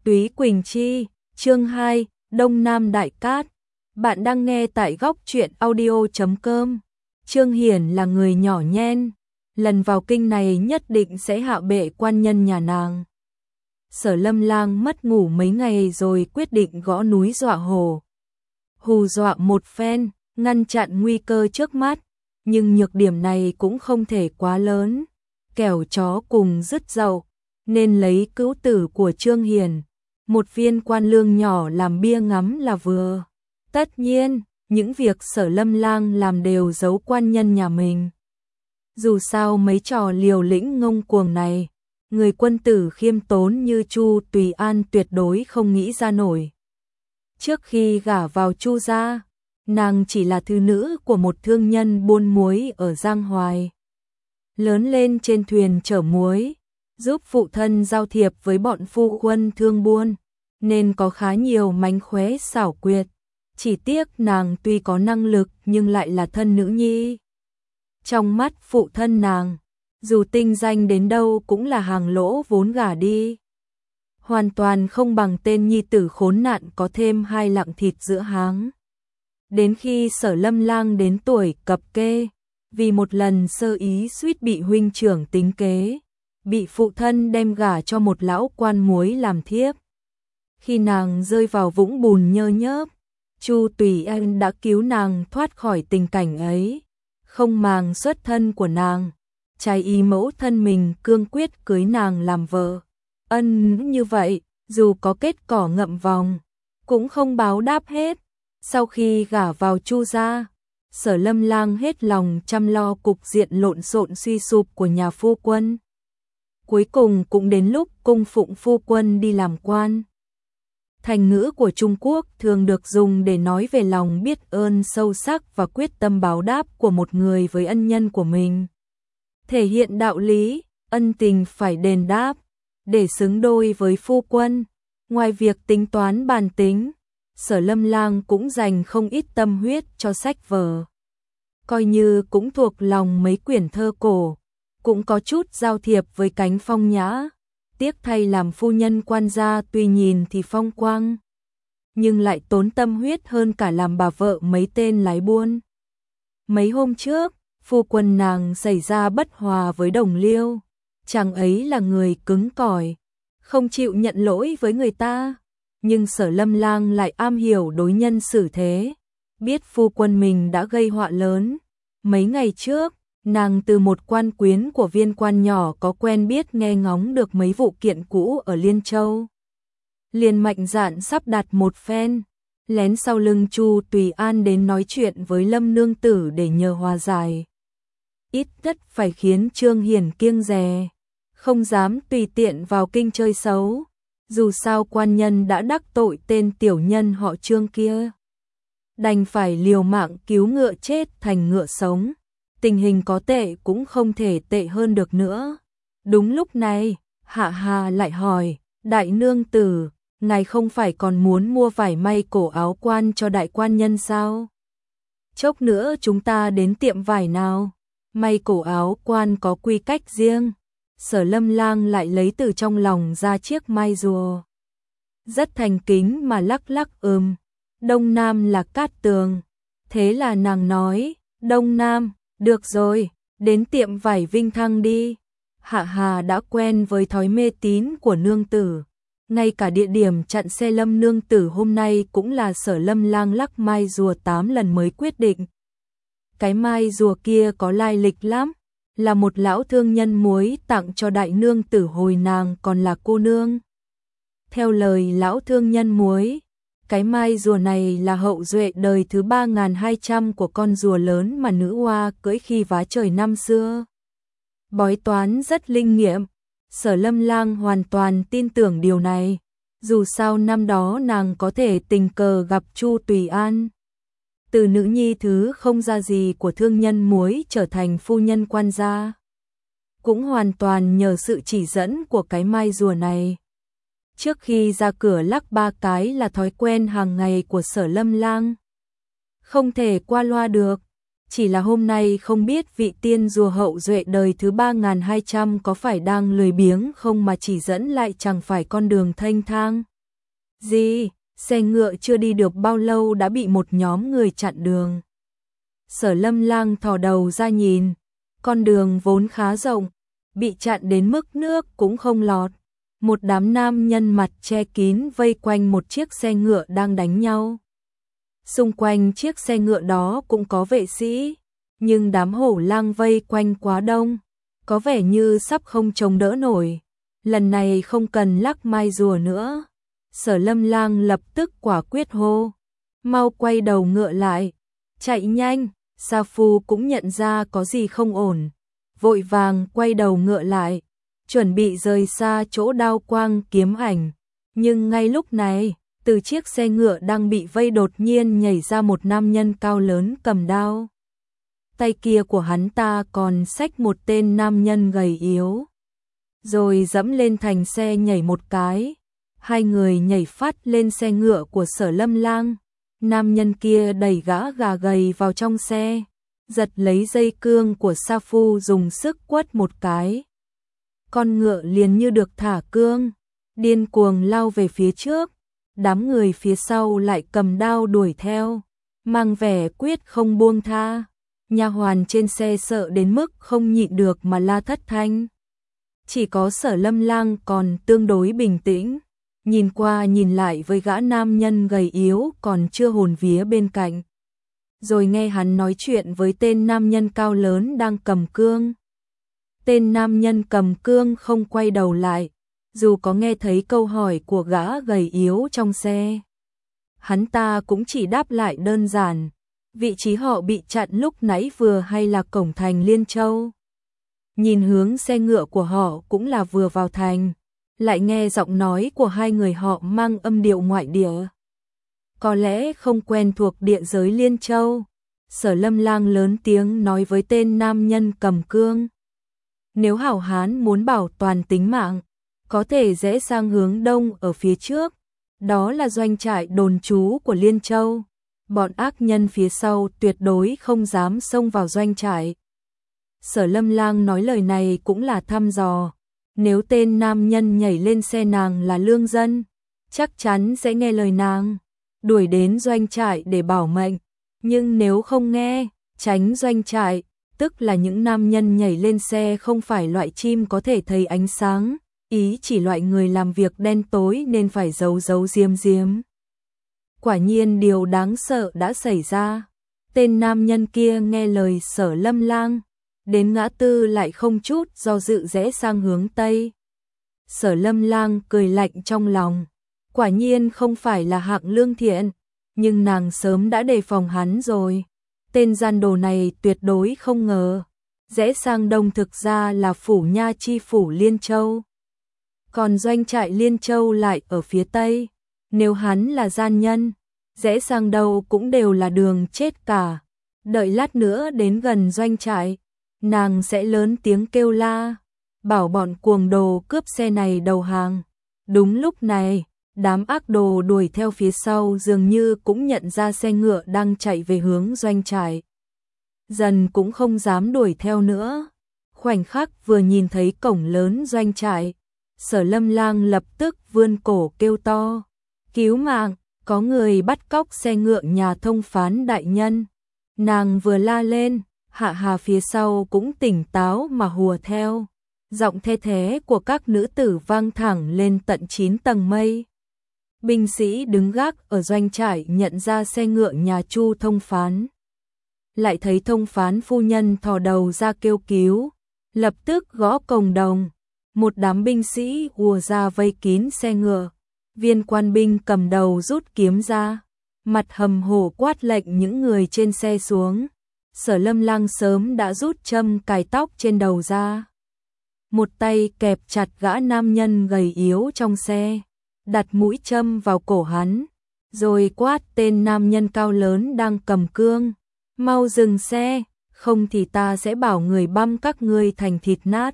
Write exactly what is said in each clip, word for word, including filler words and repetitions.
Túy Quỳnh Chi, chương hai, Đông Nam Đại Cát. Bạn đang nghe tại góc truyện audio chấm com. Trương Hiển là người nhỏ nhen, lần vào kinh này nhất định sẽ hạ bệ quan nhân nhà nàng. Sở Lâm Lang mất ngủ mấy ngày rồi quyết định gõ núi dọa hồ. Hù dọa một phen, ngăn chặn nguy cơ trước mắt, nhưng nhược điểm này cũng không thể quá lớn. Kẻo chó cùng rứt dậu, nên lấy cữu tử của Trương Hiển, một viên quan lương nhỏ làm bia ngắm là vừa. Tất nhiên, những việc Sở Lâm Lang làm đều giấu quan nhân nhà mình. Dù sao mấy trò liều lĩnh ngông cuồng này, người quân tử khiêm tốn như Chu Tùy An tuyệt đối không nghĩ ra nổi. Trước khi gả vào Chu gia, nàng chỉ là thư nữ của một thương nhân buôn muối ở Giang Hoài. Lớn lên trên thuyền chở muối, giúp phụ thân giao thiệp với bọn phu quân thương buôn, nên có khá nhiều mánh khóe xảo quyệt. Chỉ tiếc nàng tuy có năng lực nhưng lại là thân nữ nhi. Trong mắt phụ thân nàng, dù tinh danh đến đâu cũng là hàng lỗ vốn gả đi. Hoàn toàn không bằng tên nhi tử khốn nạn có thêm hai lạng thịt giữa háng. Đến khi Sở Lâm Lang đến tuổi cập kê, vì một lần sơ ý suýt bị huynh trưởng tính kế, bị phụ thân đem gả cho một lão quan muối làm thiếp. Khi nàng rơi vào vũng bùn nhơ nhớp, Chu Tùy An đã cứu nàng thoát khỏi tình cảnh ấy, không màng xuất thân của nàng, trái ý mẫu thân mình cương quyết cưới nàng làm vợ. Ân như vậy, dù có kết cỏ ngậm vòng, cũng không báo đáp hết. Sau khi gả vào Chu gia, Sở Lâm Lang hết lòng chăm lo cục diện lộn xộn suy sụp của nhà phu quân. Cuối cùng cũng đến lúc cung phụng phu quân đi làm quan. Thành ngữ của Trung Quốc thường được dùng để nói về lòng biết ơn sâu sắc và quyết tâm báo đáp của một người với ân nhân của mình. Thể hiện đạo lý, ân tình phải đền đáp, để xứng đôi với phu quân. Ngoài việc tính toán bàn tính, Sở Lâm Lang cũng dành không ít tâm huyết cho sách vở. Coi như cũng thuộc lòng mấy quyển thơ cổ, cũng có chút giao thiệp với cánh phong nhã. Tiếc thay làm phu nhân quan gia tuy nhìn thì phong quang, nhưng lại tốn tâm huyết hơn cả làm bà vợ mấy tên lái buôn. Mấy hôm trước, phu quân nàng xảy ra bất hòa với Đồng Liêu. Chàng ấy là người cứng cỏi, không chịu nhận lỗi với người ta. Nhưng Sở Lâm Lang lại am hiểu đối nhân xử thế, biết phu quân mình đã gây họa lớn. Mấy ngày trước, nàng từ một quan quyến của viên quan nhỏ có quen biết nghe ngóng được mấy vụ kiện cũ ở Liên Châu. Liền mạnh dạn sắp đặt một phen, lén sau lưng Chu Tùy An đến nói chuyện với Lâm nương tử để nhờ hòa giải. Ít nhất phải khiến Trương Hiển kiêng dè, không dám tùy tiện vào kinh chơi xấu. Dù sao quan nhân đã đắc tội tên tiểu nhân họ Trương kia, đành phải liều mạng cứu ngựa chết thành ngựa sống. Tình hình có tệ cũng không thể tệ hơn được nữa. Đúng lúc này, Hạ Hà lại hỏi, đại nương tử, ngài không phải còn muốn mua vải may cổ áo quan cho đại quan nhân sao? Chốc nữa chúng ta đến tiệm vải nào. May cổ áo quan có quy cách riêng. Sở Lâm Lang lại lấy từ trong lòng ra chiếc mai rùa. Rất thành kính mà lắc lắc ừm. Đông Nam là Cát Tường. Thế là nàng nói, Đông Nam, được rồi, đến tiệm vải Vinh Thăng đi. Hạ Hà đã quen với thói mê tín của nương tử. Ngay cả địa điểm chặn xe Lâm nương tử hôm nay cũng là Sở Lâm Lang lắc mai rùa tám lần mới quyết định. Cái mai rùa kia có lai lịch lắm, là một lão thương nhân muối tặng cho đại nương tử hồi nàng còn là cô nương. Theo lời lão thương nhân muối, cái mai rùa này là hậu duệ đời thứ ba nghìn hai trăm của con rùa lớn mà nữ hoa cưỡi khi vá trời năm xưa. Bói toán rất linh nghiệm, Sở Lâm Lang hoàn toàn tin tưởng điều này. Dù sao năm đó nàng có thể tình cờ gặp Chu Tùy An, từ nữ nhi thứ không ra gì của thương nhân muối trở thành phu nhân quan gia, cũng hoàn toàn nhờ sự chỉ dẫn của cái mai rùa này. Trước khi ra cửa lắc ba cái là thói quen hàng ngày của Sở Lâm Lang, không thể qua loa được. Chỉ là hôm nay không biết vị tiên rùa hậu duệ đời thứ ba nghìn hai trăm có phải đang lười biếng không mà chỉ dẫn lại chẳng phải con đường thênh thang. Gì? Xe ngựa chưa đi được bao lâu đã bị một nhóm người chặn đường. Sở Lâm Lang thò đầu ra nhìn, con đường vốn khá rộng, bị chặn đến mức nước cũng không lọt. Một đám nam nhân mặt che kín vây quanh một chiếc xe ngựa đang đánh nhau. Xung quanh chiếc xe ngựa đó cũng có vệ sĩ, nhưng đám hổ lang vây quanh quá đông, có vẻ như sắp không chống đỡ nổi. Lần này không cần lắc mai rùa nữa. Sở Lâm Lang lập tức quả quyết hô, mau quay đầu ngựa lại, chạy nhanh. Sa Phu cũng nhận ra có gì không ổn, vội vàng quay đầu ngựa lại, chuẩn bị rời xa chỗ đao quang kiếm ảnh. Nhưng ngay lúc này, từ chiếc xe ngựa đang bị vây đột nhiên nhảy ra một nam nhân cao lớn cầm đao. Tay kia của hắn ta còn xách một tên nam nhân gầy yếu, rồi dẫm lên thành xe nhảy một cái. Hai người nhảy phát lên xe ngựa của Sở Lâm Lang. Nam nhân kia đẩy gã gà gầy vào trong xe, giật lấy dây cương của Sa Phu dùng sức quất một cái. Con ngựa liền như được thả cương, điên cuồng lao về phía trước. Đám người phía sau lại cầm đao đuổi theo, mang vẻ quyết không buông tha. Nha hoàn trên xe sợ đến mức không nhịn được mà la thất thanh. Chỉ có Sở Lâm Lang còn tương đối bình tĩnh, nhìn qua nhìn lại với gã nam nhân gầy yếu còn chưa hồn vía bên cạnh. Rồi nghe hắn nói chuyện với tên nam nhân cao lớn đang cầm cương. Tên nam nhân cầm cương không quay đầu lại, dù có nghe thấy câu hỏi của gã gầy yếu trong xe. Hắn ta cũng chỉ đáp lại đơn giản, vị trí họ bị chặn lúc nãy vừa hay là cổng thành Liên Châu. Nhìn hướng xe ngựa của họ cũng là vừa vào thành, lại nghe giọng nói của hai người họ mang âm điệu ngoại địa. Có lẽ không quen thuộc địa giới Liên Châu. Sở Lâm Lang lớn tiếng nói với tên nam nhân cầm cương. Nếu hảo hán muốn bảo toàn tính mạng, có thể rẽ sang hướng đông ở phía trước. Đó là doanh trại đồn trú của Liên Châu. Bọn ác nhân phía sau tuyệt đối không dám xông vào doanh trại. Sở Lâm Lang nói lời này cũng là thăm dò. Nếu tên nam nhân nhảy lên xe nàng là lương dân, chắc chắn sẽ nghe lời nàng, đuổi đến doanh trại để bảo mệnh. Nhưng nếu không nghe, tránh doanh trại, tức là những nam nhân nhảy lên xe không phải loại chim có thể thấy ánh sáng, ý chỉ loại người làm việc đen tối nên phải giấu giấu diếm diếm. Quả nhiên điều đáng sợ đã xảy ra. Tên nam nhân kia nghe lời Sở Lâm Lang, đến ngã tư lại không chút do dự rẽ sang hướng Tây. Sở Lâm Lang cười lạnh trong lòng, quả nhiên không phải là hạng lương thiện, nhưng nàng sớm đã đề phòng hắn rồi. Tên gian đồ này tuyệt đối không ngờ, rẽ sang đông thực ra là phủ nha chi phủ Liên Châu. Còn doanh trại Liên Châu lại ở phía Tây, nếu hắn là gian nhân, rẽ sang đâu cũng đều là đường chết cả. Đợi lát nữa đến gần doanh trại, nàng sẽ lớn tiếng kêu la, bảo bọn cuồng đồ cướp xe này đầu hàng. Đúng lúc này, đám ác đồ đuổi theo phía sau dường như cũng nhận ra xe ngựa đang chạy về hướng doanh trại. Dần cũng không dám đuổi theo nữa. Khoảnh khắc vừa nhìn thấy cổng lớn doanh trại, Sở Lâm Lang lập tức vươn cổ kêu to, cứu mạng, có người bắt cóc xe ngựa nhà thông phán đại nhân. Nàng vừa la lên, Hạ Hà phía sau cũng tỉnh táo mà hùa theo. Giọng the thế của các nữ tử vang thẳng lên tận chín tầng mây. Binh sĩ đứng gác ở doanh trại nhận ra xe ngựa nhà Chu thông phán. Lại thấy thông phán phu nhân thò đầu ra kêu cứu, lập tức gõ cổng đồng. Một đám binh sĩ ùa ra vây kín xe ngựa. Viên quan binh cầm đầu rút kiếm ra, mặt hầm hổ quát lệnh những người trên xe xuống. Sở Lâm Lang sớm đã rút châm cài tóc trên đầu ra. Một tay kẹp chặt gã nam nhân gầy yếu trong xe, đặt mũi châm vào cổ hắn, rồi quát tên nam nhân cao lớn đang cầm cương, mau dừng xe, không thì ta sẽ bảo người băm các ngươi thành thịt nát.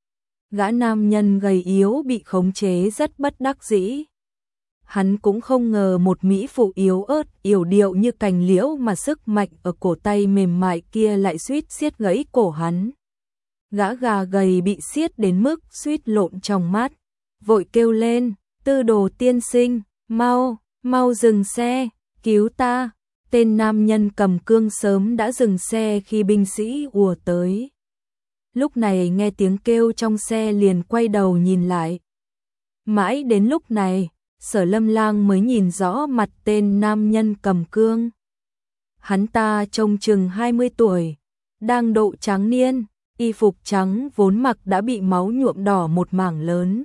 Gã nam nhân gầy yếu bị khống chế rất bất đắc dĩ. Hắn cũng không ngờ một mỹ phụ yếu ớt yểu điệu như cành liễu mà sức mạnh ở cổ tay mềm mại kia lại suýt siết gãy cổ hắn. Gã gà gầy bị siết đến mức suýt lộn trong mắt, vội kêu lên, Tư Đồ tiên sinh, Mau, mau dừng xe, cứu ta. Tên nam nhân cầm cương sớm đã dừng xe khi binh sĩ ùa tới. Lúc này nghe tiếng kêu trong xe liền quay đầu nhìn lại. Mãi đến lúc này, Sở Lâm Lang mới nhìn rõ mặt tên nam nhân cầm cương. Hắn ta trông chừng hai mươi tuổi, đang độ tráng niên, y phục trắng vốn mặc đã bị máu nhuộm đỏ một mảng lớn.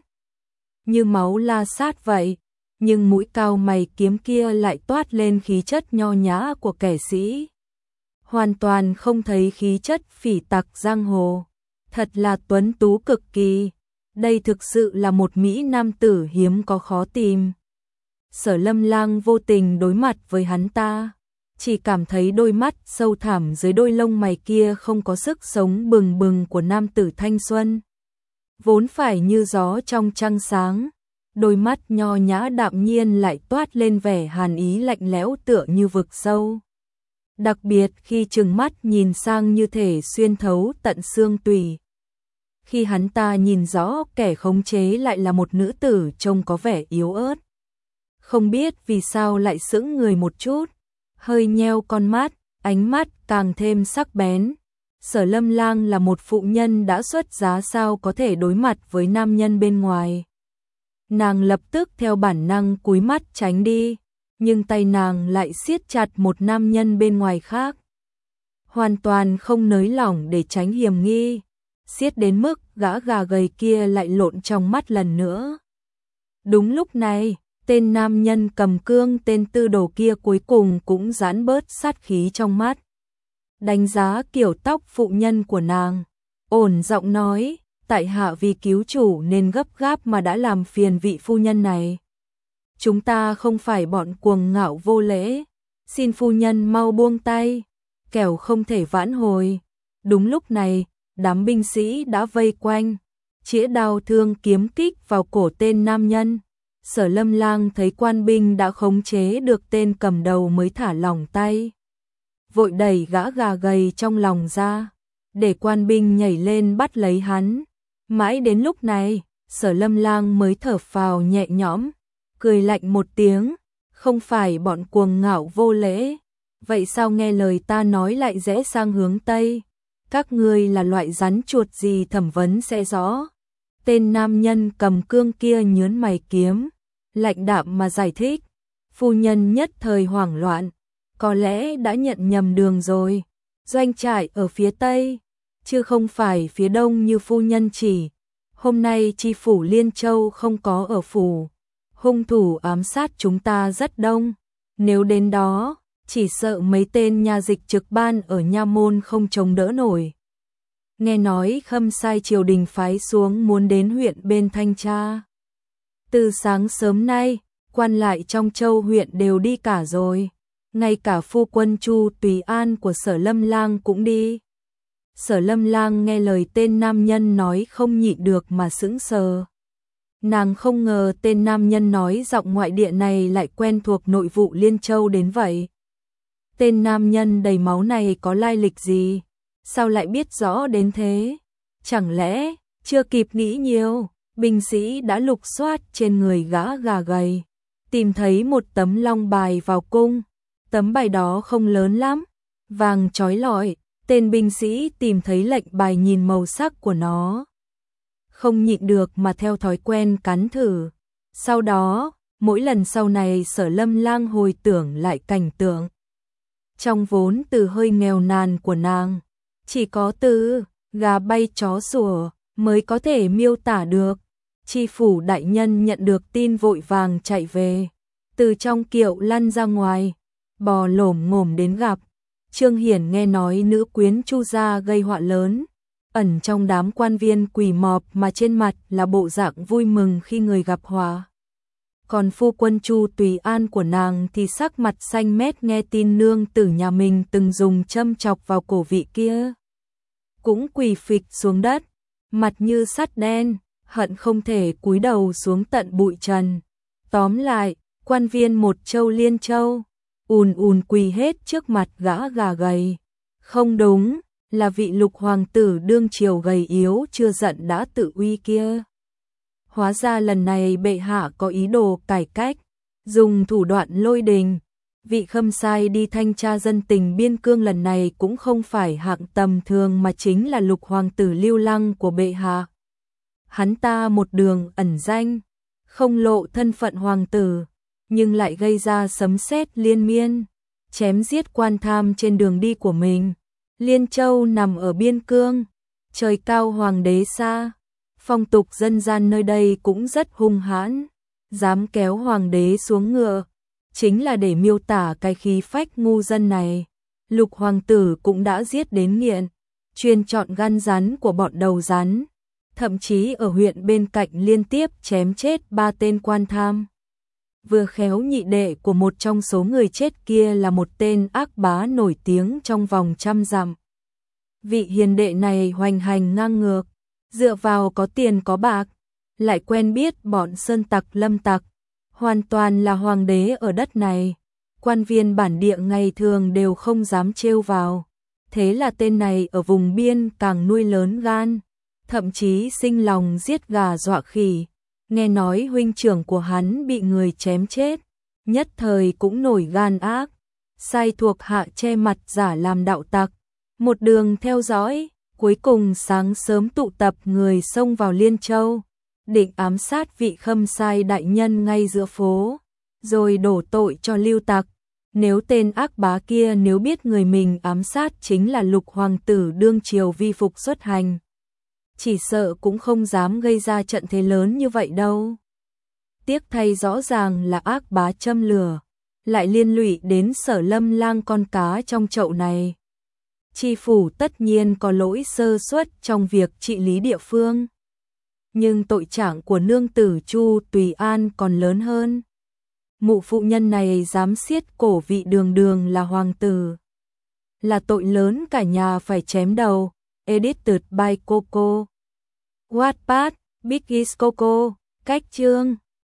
Như máu la sát vậy, nhưng mũi cao mày kiếm kia lại toát lên khí chất nho nhã của kẻ sĩ. Hoàn toàn không thấy khí chất phỉ tặc giang hồ, thật là tuấn tú cực kỳ. Đây thực sự là một mỹ nam tử hiếm có khó tìm. Sở Lâm Lang vô tình đối mặt với hắn ta, chỉ cảm thấy đôi mắt sâu thẳm dưới đôi lông mày kia không có sức sống bừng bừng của nam tử thanh xuân. Vốn phải như gió trong trăng sáng, đôi mắt nho nhã đạm nhiên lại toát lên vẻ hàn ý lạnh lẽo tựa như vực sâu. Đặc biệt khi trừng mắt nhìn sang như thể xuyên thấu tận xương tủy. Khi hắn ta nhìn rõ kẻ khống chế lại là một nữ tử trông có vẻ yếu ớt. Không biết vì sao lại sững người một chút, hơi nheo con mắt, ánh mắt càng thêm sắc bén. Sở Lâm Lang là một phụ nhân đã xuất giá sao có thể đối mặt với nam nhân bên ngoài. Nàng lập tức theo bản năng cúi mắt tránh đi, nhưng tay nàng lại siết chặt một nam nhân bên ngoài khác. Hoàn toàn không nới lỏng để tránh hiểm nghi, siết đến mức gã gà gầy kia lại lộn trong mắt lần nữa. Đúng lúc này, tên nam nhân cầm cương tên tư đồ kia cuối cùng cũng giãn bớt sát khí trong mắt. Đánh giá kiểu tóc phụ nhân của nàng, ổn giọng nói, tại hạ vì cứu chủ nên gấp gáp mà đã làm phiền vị phu nhân này. Chúng ta không phải bọn cuồng ngạo vô lễ, xin phu nhân mau buông tay, kẻo không thể vãn hồi. Đúng lúc này, đám binh sĩ đã vây quanh, chĩa đao thương kiếm kích vào cổ tên nam nhân. Sở Lâm Lang thấy quan binh đã khống chế được tên cầm đầu mới thả lỏng tay. Vội đẩy gã gà gầy trong lòng ra, để quan binh nhảy lên bắt lấy hắn. Mãi đến lúc này, Sở Lâm Lang mới thở phào nhẹ nhõm, cười lạnh một tiếng, không phải bọn cuồng ngạo vô lễ, vậy sao nghe lời ta nói lại rẽ sang hướng Tây? Các ngươi là loại rắn chuột gì thẩm vấn sẽ rõ. Tên nam nhân cầm cương kia nhướng mày kiếm, lạnh đạm mà giải thích. Phu nhân nhất thời hoảng loạn, có lẽ đã nhận nhầm đường rồi. Doanh trại ở phía Tây, chứ không phải phía Đông như phu nhân chỉ. Hôm nay chi phủ Liên Châu không có ở phủ. Hung thủ ám sát chúng ta rất đông. Nếu đến đó, chỉ sợ mấy tên nha dịch trực ban ở nha môn không chống đỡ nổi. Nghe nói Khâm Sai triều đình phái xuống muốn đến huyện bên thanh tra. Từ sáng sớm nay, quan lại trong châu huyện đều đi cả rồi. Ngay cả phu quân Chu Tùy An của Sở Lâm Lang cũng đi. Sở Lâm Lang nghe lời tên nam nhân nói không nhịn được mà sững sờ. Nàng không ngờ tên nam nhân nói giọng ngoại địa này lại quen thuộc nội vụ Liên Châu đến vậy. Tên nam nhân đầy máu này có lai lịch gì? Sao lại biết rõ đến thế? Chẳng lẽ, chưa kịp nghĩ nhiều, binh sĩ đã lục soát trên người gã gà gầy, tìm thấy một tấm long bài vào cung. Tấm bài đó không lớn lắm, vàng chói lọi, tên binh sĩ tìm thấy lệnh bài nhìn màu sắc của nó. Không nhịn được mà theo thói quen cắn thử. Sau đó, mỗi lần sau này Sở Lâm Lang hồi tưởng lại cảnh tượng. Trong vốn từ hơi nghèo nàn của nàng, chỉ có từ gà bay chó sủa mới có thể miêu tả được. Tri phủ đại nhân nhận được tin vội vàng chạy về, từ trong kiệu lăn ra ngoài, bò lổm ngổm đến gặp. Trương Hiển nghe nói nữ quyến Chu gia gây họa lớn, ẩn trong đám quan viên quỳ mọp mà trên mặt là bộ dạng vui mừng khi người gặp họa. Còn phu quân Chu Tùy An của nàng thì sắc mặt xanh mét nghe tin nương tử nhà mình từng dùng châm chọc vào cổ vị kia. Cũng quỳ phịch xuống đất, mặt như sắt đen, hận không thể cúi đầu xuống tận bụi trần. Tóm lại, quan viên một châu Liên Châu, ùn ùn quỳ hết trước mặt gã gà gầy. Không đúng, là vị lục hoàng tử đương triều gầy yếu chưa giận đã tự uy kia. Hóa ra lần này bệ hạ có ý đồ cải cách, dùng thủ đoạn lôi đình. Vị Khâm Sai đi thanh tra dân tình biên cương lần này cũng không phải hạng tầm thường mà chính là lục hoàng tử lưu lăng của bệ hạ. Hắn ta một đường ẩn danh, không lộ thân phận hoàng tử, nhưng lại gây ra sấm sét liên miên, chém giết quan tham trên đường đi của mình. Liên Châu nằm ở biên cương, trời cao hoàng đế xa, phong tục dân gian nơi đây cũng rất hung hãn, dám kéo hoàng đế xuống ngựa, chính là để miêu tả cái khí phách ngu dân này. Lục hoàng tử cũng đã giết đến nghiện, chuyên chọn gan rắn của bọn đầu rắn, thậm chí ở huyện bên cạnh liên tiếp chém chết ba tên quan tham. Vừa khéo nhị đệ của một trong số người chết kia là một tên ác bá nổi tiếng trong vòng trăm dặm. Vị hiền đệ này hoành hành ngang ngược, dựa vào có tiền có bạc, lại quen biết bọn sơn tặc lâm tặc, hoàn toàn là hoàng đế ở đất này. Quan viên bản địa ngày thường đều không dám trêu vào, thế là tên này ở vùng biên càng nuôi lớn gan, thậm chí sinh lòng giết gà dọa khỉ. Nghe nói huynh trưởng của hắn bị người chém chết, nhất thời cũng nổi gan ác, sai thuộc hạ che mặt giả làm đạo tặc, một đường theo dõi, cuối cùng sáng sớm tụ tập người xông vào Liên Châu, định ám sát vị Khâm Sai đại nhân ngay giữa phố, rồi đổ tội cho lưu tặc. Nếu tên ác bá kia nếu biết người mình ám sát chính là lục hoàng tử đương triều vi phục xuất hành, chỉ sợ cũng không dám gây ra trận thế lớn như vậy đâu. Tiếc thay rõ ràng là ác bá châm lửa, lại liên lụy đến Sở Lâm Lang con cá trong chậu này. Tri phủ tất nhiên có lỗi sơ suất trong việc trị lý địa phương, nhưng tội trạng của nương tử Chu Tùy An còn lớn hơn. Mụ phụ nhân này dám xiết cổ vị đường đường là hoàng tử, là tội lớn cả nhà phải chém đầu. Edited by Coco. Wattpad, Biggies Coco, cách chương